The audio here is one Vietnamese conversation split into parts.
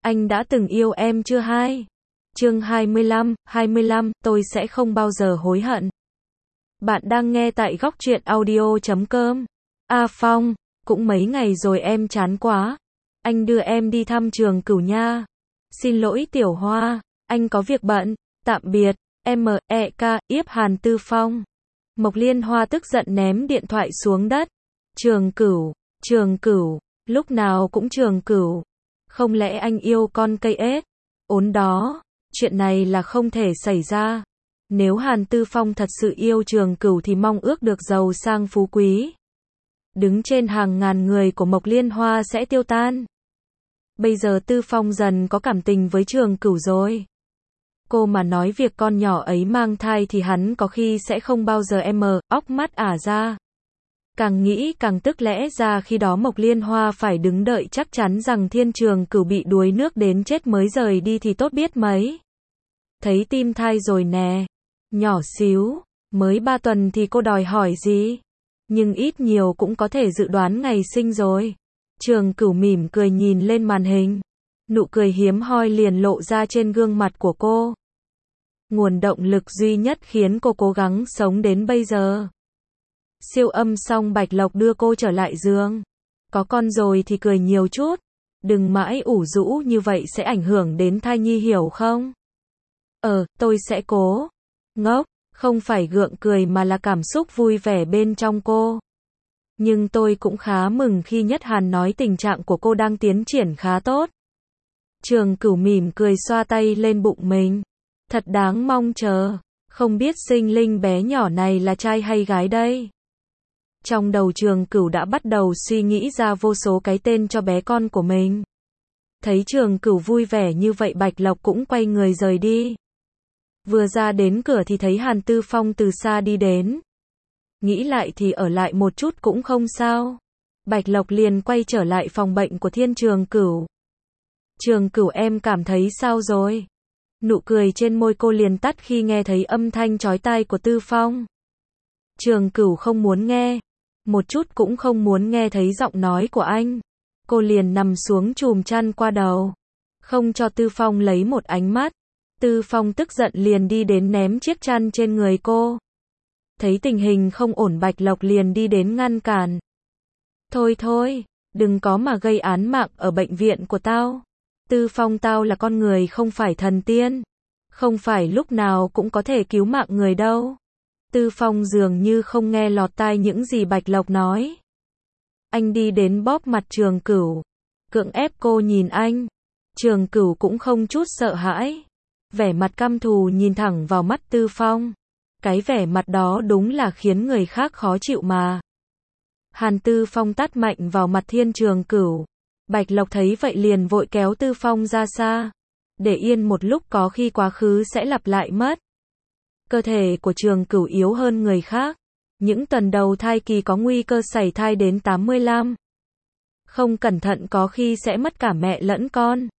Anh đã từng yêu em chưa hai? Chương 25, tôi sẽ không bao giờ hối hận. Bạn đang nghe tại góc truyện audio.com. Phong, cũng mấy ngày rồi em chán quá. Anh đưa em đi thăm Trường Cửu nha. Xin lỗi Tiểu Hoa, anh có việc bận. Tạm biệt, M.E.K. Yếp Hàn Tư Phong. Mộc Liên Hoa tức giận ném điện thoại xuống đất. Trường Cửu, lúc nào cũng Trường Cửu. Không lẽ anh yêu con cây ếch? Ốn đó, chuyện này là không thể xảy ra. Nếu Hàn Tư Phong thật sự yêu Trường Cửu thì mong ước được giàu sang phú quý. Đứng trên hàng ngàn người của Mộc Liên Hoa sẽ tiêu tan. Bây giờ Tư Phong dần có cảm tình với Trường Cửu rồi. Cô mà nói việc con nhỏ ấy mang thai thì hắn có khi sẽ không bao giờ óc mắt ả ra. Càng nghĩ càng tức, lẽ ra khi đó Mộc Liên Hoa phải đứng đợi chắc chắn rằng Thiên Trường Cửu bị đuối nước đến chết mới rời đi thì tốt biết mấy. Thấy tim thai rồi nè. Nhỏ xíu, mới 3 tuần thì cô đòi hỏi gì? Nhưng ít nhiều cũng có thể dự đoán ngày sinh rồi. Trường Cửu mỉm cười nhìn lên màn hình. Nụ cười hiếm hoi liền lộ ra trên gương mặt của cô. Nguồn động lực duy nhất khiến cô cố gắng sống đến bây giờ. Siêu âm xong Bạch Lộc đưa cô trở lại giường. Có con rồi thì cười nhiều chút. Đừng mãi ủ rũ như vậy sẽ ảnh hưởng đến thai nhi, hiểu không? Tôi sẽ cố. Ngốc, không phải gượng cười mà là cảm xúc vui vẻ bên trong cô. Nhưng tôi cũng khá mừng khi Nhất Hàn nói tình trạng của cô đang tiến triển khá tốt. Trường Cửu mỉm cười xoa tay lên bụng mình. Thật đáng mong chờ. Không biết sinh linh bé nhỏ này là trai hay gái đây? Trong đầu Trường Cửu đã bắt đầu suy nghĩ ra vô số cái tên cho bé con của mình. Thấy Trường Cửu vui vẻ như vậy, Bạch Lộc cũng quay người rời đi. Vừa ra đến cửa thì thấy Hàn Tư Phong từ xa đi đến. Nghĩ lại thì ở lại một chút cũng không sao. Bạch Lộc liền quay trở lại phòng bệnh của Thiên Trường Cửu. Trường Cửu, em cảm thấy sao rồi? Nụ cười trên môi cô liền tắt khi nghe thấy âm thanh chói tai của Tư Phong. Trường Cửu không muốn nghe. Một chút cũng không muốn nghe thấy giọng nói của anh. Cô liền nằm xuống chùm chăn qua đầu. Không cho Tư Phong lấy một ánh mắt. Tư Phong tức giận liền đi đến ném chiếc chăn trên người cô. Thấy tình hình không ổn, Bạch Lộc liền đi đến ngăn cản. Thôi, đừng có mà gây án mạng ở bệnh viện của tao. Tư Phong, tao là con người không phải thần tiên. Không phải lúc nào cũng có thể cứu mạng người đâu. Tư Phong dường như không nghe lọt tai những gì Bạch Lộc nói. Anh đi đến bóp mặt Trường Cửu. Cưỡng ép cô nhìn anh. Trường Cửu cũng không chút sợ hãi. Vẻ mặt căm thù nhìn thẳng vào mắt Tư Phong. Cái vẻ mặt đó đúng là khiến người khác khó chịu mà. Hàn Tư Phong tát mạnh vào mặt Thiên Trường Cửu. Bạch Lộc thấy vậy liền vội kéo Tư Phong ra xa. Để yên một lúc, có khi quá khứ sẽ lặp lại mất. Cơ thể của Trường Cửu yếu hơn người khác. Những tuần đầu thai kỳ có nguy cơ sảy thai đến 85. Không cẩn thận có khi sẽ mất cả mẹ lẫn con.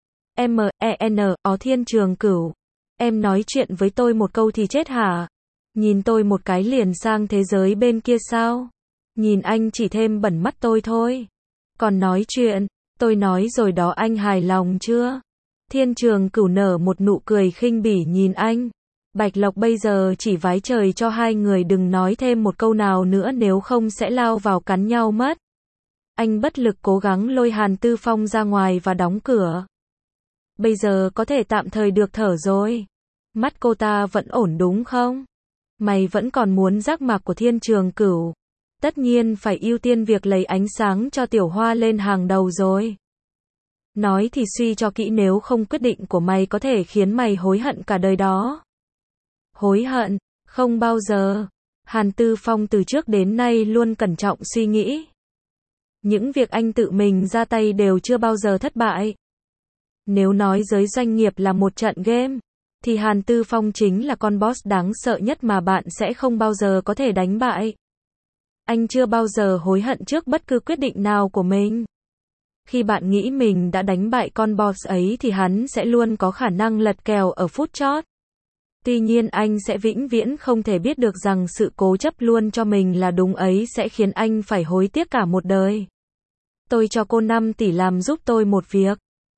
Thiên Trường Cửu. Em nói chuyện với tôi một câu thì chết hả? Nhìn tôi một cái liền sang thế giới bên kia sao? Nhìn anh chỉ thêm bẩn mắt tôi thôi. Còn nói chuyện, tôi nói rồi đó, anh hài lòng chưa? Thiên Trường Cửu nở một nụ cười khinh bỉ nhìn anh. Bạch Lộc bây giờ chỉ vái trời cho hai người đừng nói thêm một câu nào nữa, nếu không sẽ lao vào cắn nhau mất. Anh bất lực cố gắng lôi Hàn Tư Phong ra ngoài và đóng cửa. Bây giờ có thể tạm thời được thở rồi. Mắt cô ta vẫn ổn đúng không? Mày vẫn còn muốn giác mạc của Thiên Trường Cửu. Tất nhiên phải ưu tiên việc lấy ánh sáng cho Tiểu Hoa lên hàng đầu rồi. Nói thì suy cho kỹ, nếu không quyết định của mày có thể khiến mày hối hận cả đời đó. Hối hận? Không bao giờ. Hàn Tư Phong từ trước đến nay luôn cẩn trọng suy nghĩ. Những việc anh tự mình ra tay đều chưa bao giờ thất bại. Nếu nói giới doanh nghiệp là một trận game, thì Hàn Tư Phong chính là con boss đáng sợ nhất mà bạn sẽ không bao giờ có thể đánh bại. Anh chưa bao giờ hối hận trước bất cứ quyết định nào của mình. Khi bạn nghĩ mình đã đánh bại con boss ấy thì hắn sẽ luôn có khả năng lật kèo ở phút chót. Tuy nhiên anh sẽ vĩnh viễn không thể biết được rằng sự cố chấp luôn cho mình là đúng ấy sẽ khiến anh phải hối tiếc cả một đời. Tôi cho cô 5 tỷ làm giúp tôi một việc.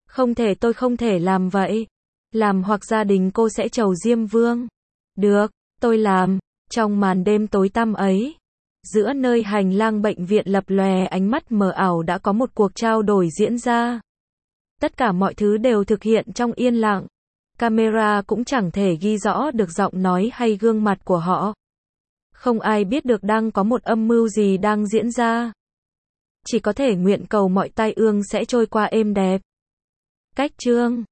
Không thể, tôi không thể làm vậy. Làm hoặc gia đình cô sẽ trầu Diêm Vương. Được, tôi làm. Trong màn đêm tối tăm ấy, giữa nơi hành lang bệnh viện lập lòe ánh mắt mờ ảo đã có một cuộc trao đổi diễn ra. Tất cả mọi thứ đều thực hiện trong yên lặng. Camera cũng chẳng thể ghi rõ được giọng nói hay gương mặt của họ. Không ai biết được đang có một âm mưu gì đang diễn ra. Chỉ có thể nguyện cầu mọi tai ương sẽ trôi qua êm đẹp. Cách chương